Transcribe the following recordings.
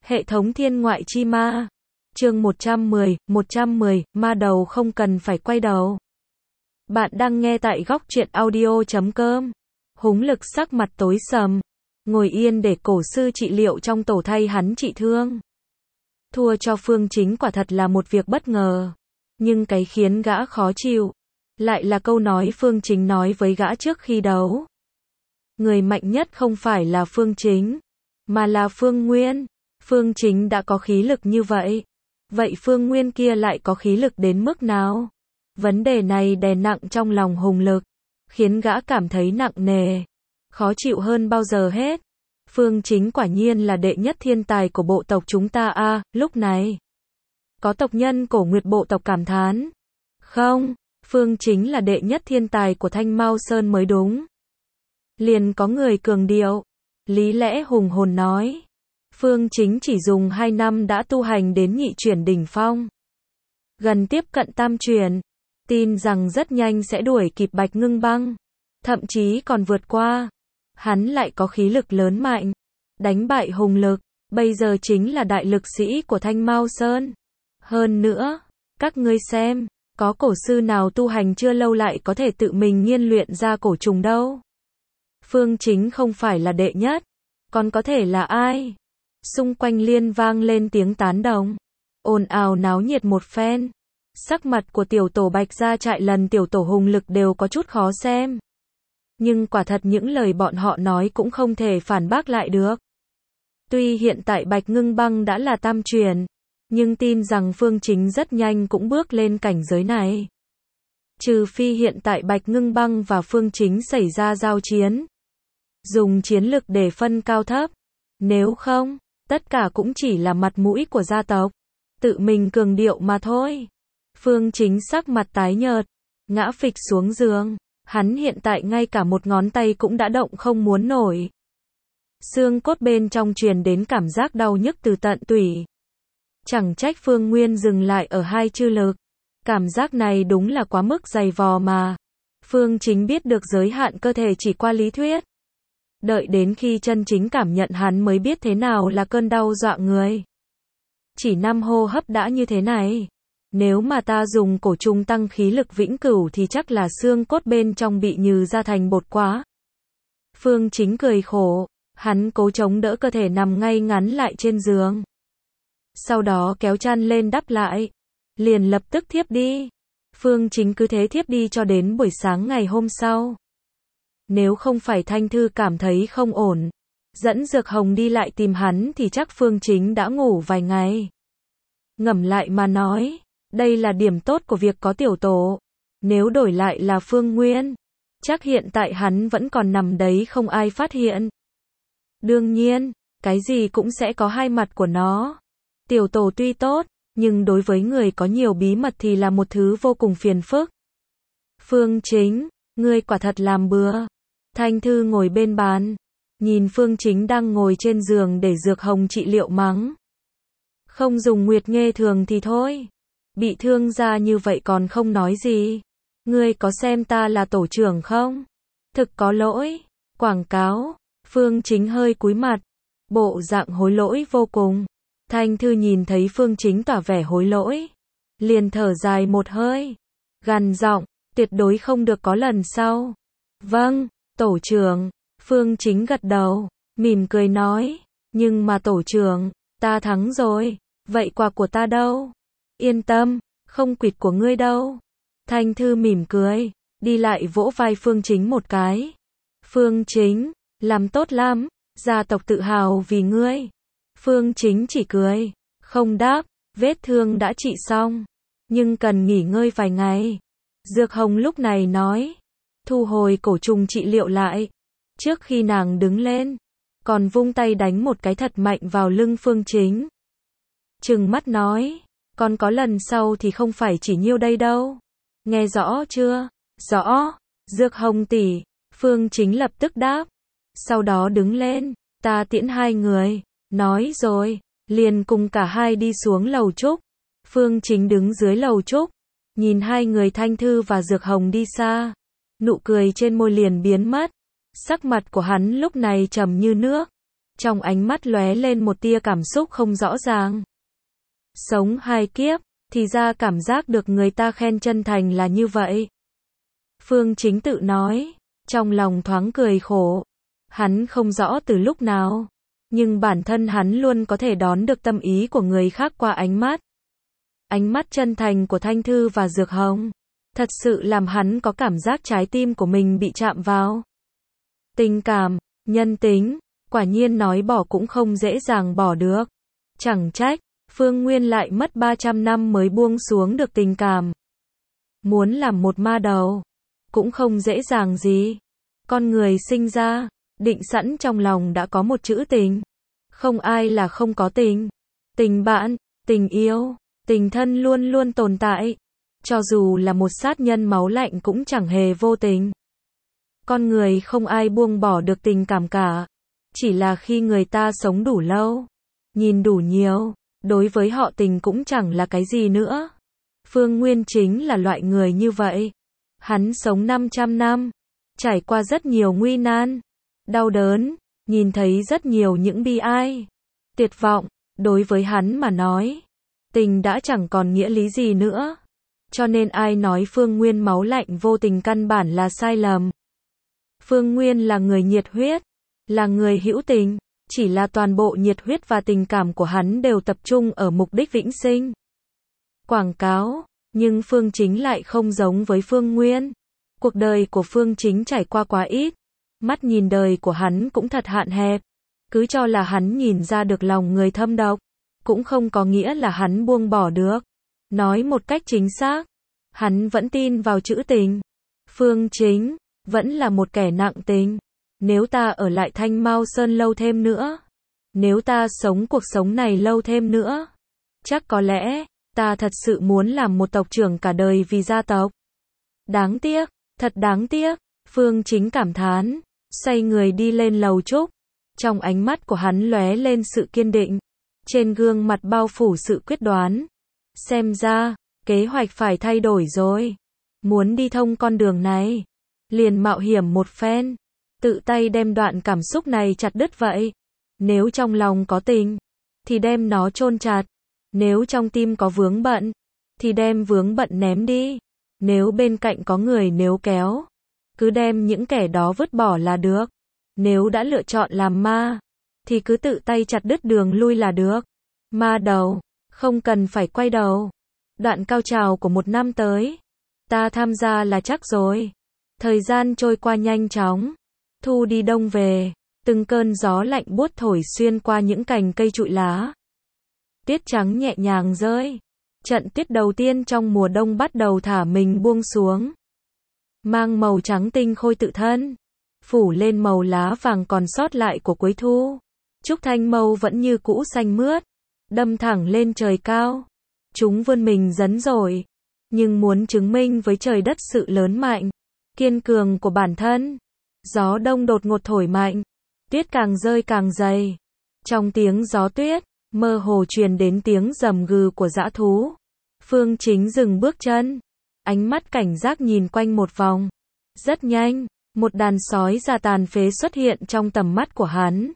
Hệ thống thiên ngoại chi ma. Chương 110, ma đầu không cần phải quay đầu. Bạn đang nghe tại góc truyện audio.com. Húng Lực sắc mặt tối sầm, ngồi yên để cổ sư trị liệu trong tổ thay hắn trị thương. Thua cho Phương Chính quả thật là một việc bất ngờ, nhưng cái khiến gã khó chịu lại là câu nói Phương Chính nói với gã trước khi đấu. Người mạnh nhất không phải là Phương Chính, mà là Phương Nguyên. Phương Chính đã có khí lực như vậy, vậy Phương Nguyên kia lại có khí lực đến mức nào? Vấn đề này đè nặng trong lòng Hùng Lực, khiến gã cảm thấy nặng nề, khó chịu hơn bao giờ hết. Phương Chính quả nhiên là đệ nhất thiên tài của bộ tộc chúng ta a. Lúc này, có tộc nhân Cổ Nguyệt bộ tộc cảm thán. Không, Phương Chính là đệ nhất thiên tài của Thanh Mao Sơn mới đúng. Liền có người cường điệu, lý lẽ hùng hồn nói. Phương Chính chỉ dùng 2 năm đã tu hành đến nhị chuyển đỉnh phong, gần tiếp cận tam chuyển, tin rằng rất nhanh sẽ đuổi kịp Bạch Ngưng Băng, thậm chí còn vượt qua. Hắn lại có khí lực lớn mạnh, đánh bại Hùng Lực, bây giờ chính là đại lực sĩ của Thanh Mao Sơn. Hơn nữa, các ngươi xem, có cổ sư nào tu hành chưa lâu lại có thể tự mình nghiên luyện ra cổ trùng đâu. Phương Chính không phải là đệ nhất, còn có thể là ai? Xung quanh liên vang lên tiếng tán đồng, ồn ào náo nhiệt một phen. Sắc mặt của tiểu tổ Bạch Gia Trại lần tiểu tổ Hùng Lực đều có chút khó xem. Nhưng quả thật những lời bọn họ nói cũng không thể phản bác lại được. Tuy hiện tại Bạch Ngưng Băng đã là tam truyền, nhưng tin rằng Phương Chính rất nhanh cũng bước lên cảnh giới này. Trừ phi hiện tại Bạch Ngưng Băng và Phương Chính xảy ra giao chiến, dùng chiến lực để phân cao thấp. Nếu không, tất cả cũng chỉ là mặt mũi của gia tộc, tự mình cường điệu mà thôi. Phương Chính sắc mặt tái nhợt, ngã phịch xuống giường. Hắn hiện tại ngay cả một ngón tay cũng đã động không muốn nổi. Xương cốt bên trong truyền đến cảm giác đau nhức từ tận tủy. Chẳng trách Phương Nguyên dừng lại ở 2 chư lực. Cảm giác này đúng là quá mức dày vò mà. Phương Chính biết được giới hạn cơ thể chỉ qua lý thuyết. Đợi đến khi chân chính cảm nhận hắn mới biết thế nào là cơn đau dọa người. Chỉ 5 hô hấp đã như thế này. Nếu mà ta dùng cổ trùng tăng khí lực vĩnh cửu thì chắc là xương cốt bên trong bị nhừ ra thành bột quá. Phương Chính cười khổ, hắn cố chống đỡ cơ thể nằm ngay ngắn lại trên giường. Sau đó kéo chăn lên đắp lại, liền lập tức thiếp đi. Phương Chính cứ thế thiếp đi cho đến buổi sáng ngày hôm sau. Nếu không phải Thanh Thư cảm thấy không ổn, dẫn Dược Hồng đi lại tìm hắn thì chắc Phương Chính đã ngủ vài ngày. Ngẫm lại mà nói, đây là điểm tốt của việc có tiểu tổ. Nếu đổi lại là Phương Nguyên, chắc hiện tại hắn vẫn còn nằm đấy không ai phát hiện. Đương nhiên, cái gì cũng sẽ có hai mặt của nó. Tiểu tổ tuy tốt, nhưng đối với người có nhiều bí mật thì là một thứ vô cùng phiền phức. Phương Chính, ngươi quả thật làm bừa. Thanh Thư ngồi bên bàn, nhìn Phương Chính đang ngồi trên giường để Dược Hồng trị liệu mắng. Không dùng Nguyệt Nghê thường thì thôi. Bị thương ra như vậy còn không nói gì. Ngươi có xem ta là tổ trưởng không? Thực có lỗi. Quảng cáo. Phương Chính hơi cúi mặt, bộ dạng hối lỗi vô cùng. Thanh Thư nhìn thấy Phương Chính tỏ vẻ hối lỗi, liền thở dài một hơi, gằn giọng, tuyệt đối không được có lần sau. Vâng, tổ trưởng. Phương Chính gật đầu, mỉm cười nói, nhưng mà tổ trưởng, ta thắng rồi, vậy quà của ta đâu? Yên tâm, không quỵt của ngươi đâu. Thanh Thư mỉm cười, đi lại vỗ vai Phương Chính một cái. Phương Chính, làm tốt lắm, gia tộc tự hào vì ngươi. Phương Chính chỉ cười, không đáp, vết thương đã trị xong, nhưng cần nghỉ ngơi vài ngày. Dược Hồng lúc này nói, thu hồi cổ trùng trị liệu lại. Trước khi nàng đứng lên, còn vung tay đánh một cái thật mạnh vào lưng Phương Chính. Trừng mắt nói, còn có lần sau thì không phải chỉ nhiêu đây đâu. Nghe rõ chưa? Rõ. Dược Hồng tỷ. Phương Chính lập tức đáp. Sau đó đứng lên, ta tiễn hai người. Nói rồi, liền cùng cả hai đi xuống lầu trúc. Phương Chính đứng dưới lầu trúc, nhìn hai người Thanh Thư và Dược Hồng đi xa. Nụ cười trên môi liền biến mất. Sắc mặt của hắn lúc này trầm như nước. Trong ánh mắt lóe lên một tia cảm xúc không rõ ràng. Sống 2 kiếp, thì ra cảm giác được người ta khen chân thành là như vậy. Phương Chính tự nói, trong lòng thoáng cười khổ. Hắn không rõ từ lúc nào, nhưng bản thân hắn luôn có thể đón được tâm ý của người khác qua ánh mắt. Ánh mắt chân thành của Thanh Thư và Dược Hồng, thật sự làm hắn có cảm giác trái tim của mình bị chạm vào. Tình cảm, nhân tính, quả nhiên nói bỏ cũng không dễ dàng bỏ được. Chẳng trách, Phương Nguyên lại mất 300 năm mới buông xuống được tình cảm. Muốn làm một ma đầu, cũng không dễ dàng gì. Con người sinh ra, định sẵn trong lòng đã có một chữ tình. Không ai là không có tình. Tình bạn, tình yêu, tình thân luôn luôn tồn tại. Cho dù là một sát nhân máu lạnh cũng chẳng hề vô tình. Con người không ai buông bỏ được tình cảm cả. Chỉ là khi người ta sống đủ lâu, nhìn đủ nhiều, đối với họ tình cũng chẳng là cái gì nữa. Phương Nguyên chính là loại người như vậy. Hắn sống 500 năm, trải qua rất nhiều nguy nan, đau đớn, nhìn thấy rất nhiều những bi ai, tuyệt vọng. Đối với hắn mà nói, tình đã chẳng còn nghĩa lý gì nữa. Cho nên ai nói Phương Nguyên máu lạnh vô tình căn bản là sai lầm. Phương Nguyên là người nhiệt huyết, là người hữu tình, chỉ là toàn bộ nhiệt huyết và tình cảm của hắn đều tập trung ở mục đích vĩnh sinh. Quảng cáo, nhưng Phương Chính lại không giống với Phương Nguyên. Cuộc đời của Phương Chính trải qua quá ít, mắt nhìn đời của hắn cũng thật hạn hẹp. Cứ cho là hắn nhìn ra được lòng người thâm độc, cũng không có nghĩa là hắn buông bỏ được. Nói một cách chính xác, hắn vẫn tin vào chữ tình. Phương Chính vẫn là một kẻ nặng tình. Nếu ta ở lại Thanh Mao Sơn lâu thêm nữa, nếu ta sống cuộc sống này lâu thêm nữa, chắc có lẽ ta thật sự muốn làm một tộc trưởng cả đời vì gia tộc. Đáng tiếc, thật đáng tiếc. Phương Chính cảm thán, xoay người đi lên lầu trúc. Trong ánh mắt của hắn lóe lên sự kiên định, trên gương mặt bao phủ sự quyết đoán. Xem ra, kế hoạch phải thay đổi rồi. Muốn đi thông con đường này, liền mạo hiểm một phen, tự tay đem đoạn cảm xúc này chặt đứt vậy. Nếu trong lòng có tình, thì đem nó chôn chặt. Nếu trong tim có vướng bận, thì đem vướng bận ném đi. Nếu bên cạnh có người níu kéo, cứ đem những kẻ đó vứt bỏ là được. Nếu đã lựa chọn làm ma, thì cứ tự tay chặt đứt đường lui là được. Ma đầu, không cần phải quay đầu. Đoạn cao trào của một năm tới, ta tham gia là chắc rồi. Thời gian trôi qua nhanh chóng, thu đi đông về, từng cơn gió lạnh buốt thổi xuyên qua những cành cây trụi lá. Tuyết trắng nhẹ nhàng rơi. Trận tuyết đầu tiên trong mùa đông bắt đầu thả mình buông xuống. Mang màu trắng tinh khôi tự thân, phủ lên màu lá vàng còn sót lại của cuối thu. Trúc thanh mâu vẫn như cũ xanh mướt, đâm thẳng lên trời cao. Chúng vươn mình dấn dội, nhưng muốn chứng minh với trời đất sự lớn mạnh, kiên cường của bản thân. Gió đông đột ngột thổi mạnh, tuyết càng rơi càng dày. Trong tiếng gió tuyết, mơ hồ truyền đến tiếng rầm gừ của dã thú. Phương Chính dừng bước chân, ánh mắt cảnh giác nhìn quanh một vòng. Rất nhanh, một đàn sói già tàn phế xuất hiện trong tầm mắt của hắn.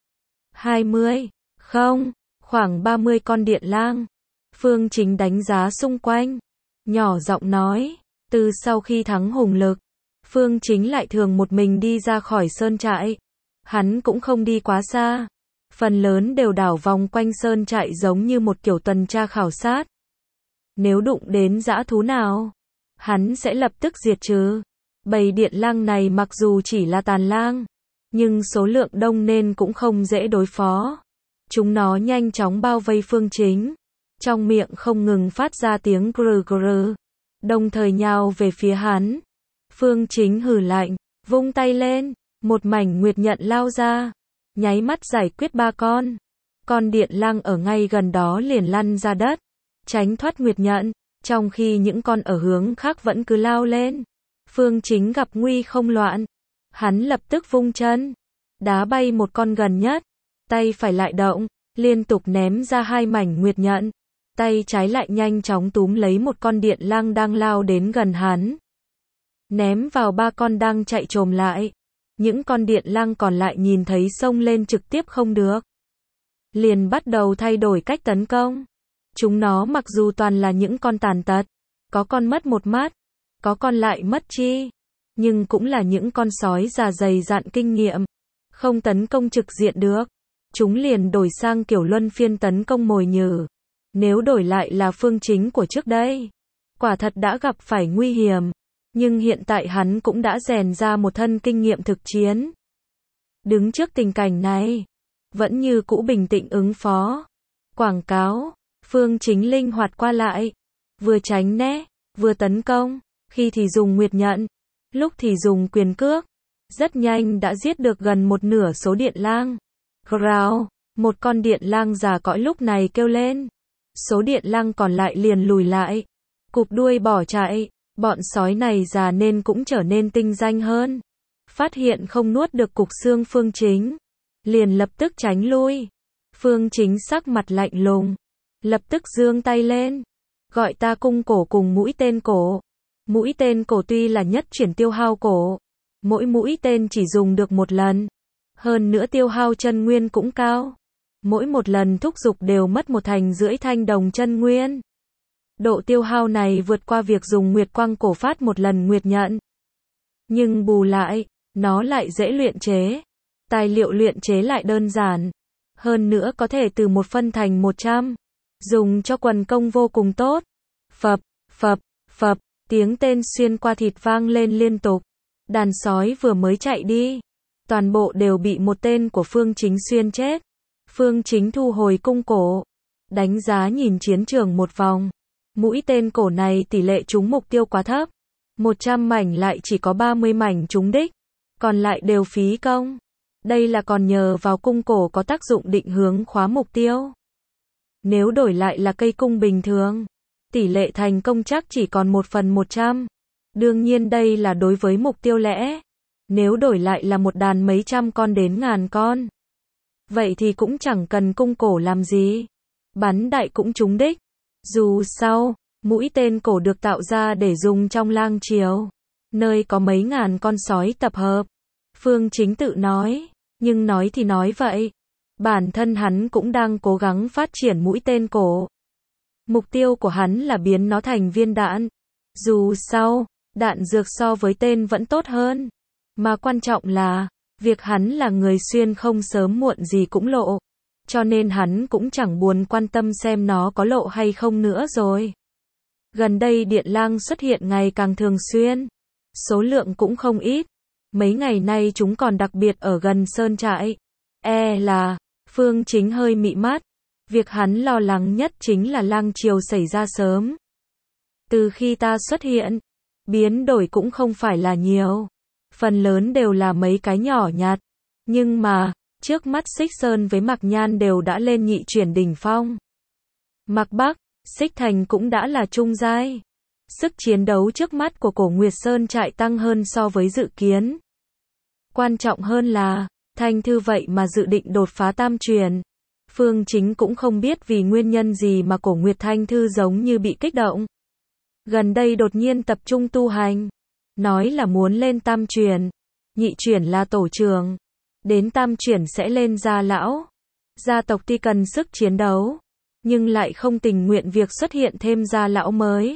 20, không, khoảng 30 con điện lang. Phương Chính đánh giá xung quanh, nhỏ giọng nói, từ sau khi thắng hùng lực, Phương Chính lại thường một mình đi ra khỏi sơn trại. Hắn cũng không đi quá xa, phần lớn đều đảo vòng quanh sơn trại giống như một kiểu tuần tra khảo sát. Nếu đụng đến dã thú nào, hắn sẽ lập tức diệt trừ. Bầy điện lang này mặc dù chỉ là tàn lang, nhưng số lượng đông nên cũng không dễ đối phó. Chúng nó nhanh chóng bao vây Phương Chính, trong miệng không ngừng phát ra tiếng grừ grừ, đồng thời nhào về phía hắn. Phương Chính hừ lạnh, vung tay lên, một mảnh nguyệt nhận lao ra, nháy mắt giải quyết 3 con. Con điện lang ở ngay gần đó liền lăn ra đất, tránh thoát nguyệt nhận, trong khi những con ở hướng khác vẫn cứ lao lên. Phương Chính gặp nguy không loạn, hắn lập tức vung chân, đá bay một con gần nhất, tay phải lại động, liên tục ném ra 2 mảnh nguyệt nhận, tay trái lại nhanh chóng túm lấy một con điện lang đang lao đến gần hắn, ném vào 3 con đang chạy trồm lại. Những con điện lang còn lại nhìn thấy xông lên trực tiếp không được, liền bắt đầu thay đổi cách tấn công. Chúng nó mặc dù toàn là những con tàn tật, có con mất một mắt, có con lại mất chi, nhưng cũng là những con sói già dày dạn kinh nghiệm, không tấn công trực diện được. Chúng liền đổi sang kiểu luân phiên tấn công mồi nhử. Nếu đổi lại là Phương Chính của trước đây, quả thật đã gặp phải nguy hiểm, nhưng hiện tại hắn cũng đã rèn ra một thân kinh nghiệm thực chiến. Đứng trước tình cảnh này, vẫn như cũ bình tĩnh ứng phó. Quảng cáo, Phương Chính linh hoạt qua lại, vừa tránh né, vừa tấn công, khi thì dùng nguyệt nhận, lúc thì dùng quyền cước. Rất nhanh đã giết được gần một nửa số điện lang. Growl, một con điện lang già cõi lúc này kêu lên. Số điện lang còn lại liền lùi lại, cụp đuôi bỏ chạy. Bọn sói này già nên cũng trở nên tinh danh hơn. Phát hiện không nuốt được cục xương Phương Chính, liền lập tức tránh lui. Phương Chính sắc mặt lạnh lùng, lập tức giương tay lên, gọi ta cung cổ cùng mũi tên cổ. Mũi tên cổ tuy là nhất chuyển tiêu hao cổ, mỗi mũi tên chỉ dùng được một lần, hơn nữa tiêu hao chân nguyên cũng cao. Mỗi một lần thúc giục đều mất 1,5 thanh đồng chân nguyên. Độ tiêu hao này vượt qua việc dùng nguyệt quang cổ phát một lần nguyệt nhận. Nhưng bù lại, nó lại dễ luyện chế. Tài liệu luyện chế lại đơn giản. Hơn nữa có thể từ 1 phân thành 100. Dùng cho quần công vô cùng tốt. Phập, phập, phập, tiếng tên xuyên qua thịt vang lên liên tục. Đàn sói vừa mới chạy đi, toàn bộ đều bị một tên của Phương Chính xuyên chết. Phương Chính thu hồi cung cổ, đánh giá nhìn chiến trường một vòng. Mũi tên cổ này tỷ lệ trúng mục tiêu quá thấp. 100 mảnh lại chỉ có 30 mảnh trúng đích, còn lại đều phí công. Đây là còn nhờ vào cung cổ có tác dụng định hướng khóa mục tiêu. Nếu đổi lại là cây cung bình thường, tỷ lệ thành công chắc chỉ còn 1/100. Đương nhiên đây là đối với mục tiêu lẻ. Nếu đổi lại là một đàn mấy trăm con đến ngàn con, vậy thì cũng chẳng cần cung cổ làm gì. Bắn đại cũng trúng đích. Dù sao, mũi tên cổ được tạo ra để dùng trong lang triều, nơi có mấy ngàn con sói tập hợp. Phương Chính tự nói, nhưng nói thì nói vậy. Bản thân hắn cũng đang cố gắng phát triển mũi tên cổ. Mục tiêu của hắn là biến nó thành viên đạn. Dù sao, đạn dược so với tên vẫn tốt hơn. Mà quan trọng là, việc hắn là người xuyên không sớm muộn gì cũng lộ. Cho nên hắn cũng chẳng buồn quan tâm xem nó có lộ hay không nữa rồi. Gần đây điện lang xuất hiện ngày càng thường xuyên. Số lượng cũng không ít. Mấy ngày nay chúng còn đặc biệt ở gần sơn trại. Là, Phương Chính hơi mị mắt. Việc hắn lo lắng nhất chính là lang triều xảy ra sớm. Từ khi ta xuất hiện, biến đổi cũng không phải là nhiều. Phần lớn đều là mấy cái nhỏ nhặt. Nhưng mà, trước mắt Xích Sơn với Mạc Nhan đều đã lên nhị chuyển đỉnh phong. Mạc Bắc, Xích Thành cũng đã là trung giai. Sức chiến đấu trước mắt của Cổ Nguyệt Sơn trại tăng hơn so với dự kiến. Quan trọng hơn là, Thanh Thư vậy mà dự định đột phá tam truyền. Phương Chính cũng không biết vì nguyên nhân gì mà Cổ Nguyệt Thanh Thư giống như bị kích động. Gần đây đột nhiên tập trung tu hành. Nói là muốn lên tam truyền. Nhị chuyển là tổ trường. Đến tam chuyển sẽ lên gia lão. Gia tộc tuy cần sức chiến đấu, nhưng lại không tình nguyện việc xuất hiện thêm gia lão mới.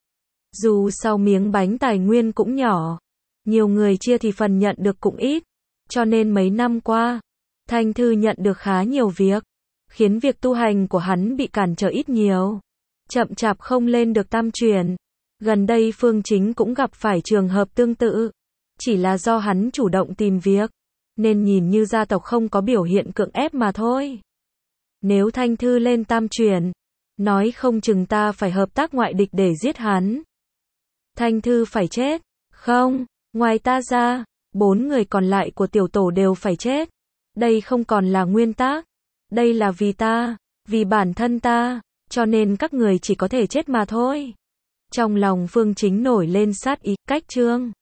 Dù sau miếng bánh tài nguyên cũng nhỏ, nhiều người chia thì phần nhận được cũng ít. Cho nên mấy năm qua, Thanh Thư nhận được khá nhiều việc, khiến việc tu hành của hắn bị cản trở ít nhiều. Chậm chạp không lên được tam truyền. Gần đây Phương Chính cũng gặp phải trường hợp tương tự. Chỉ là do hắn chủ động tìm việc, nên nhìn như gia tộc không có biểu hiện cưỡng ép mà thôi. Nếu Thanh Thư lên tam truyền, nói không chừng ta phải hợp tác ngoại địch để giết hắn. Thanh Thư phải chết. Không, ngoài ta ra, 4 người còn lại của tiểu tổ đều phải chết. Đây không còn là nguyên tắc. Đây là vì ta, vì bản thân ta, cho nên các người chỉ có thể chết mà thôi. Trong lòng Phương Chính nổi lên sát ý, cách chương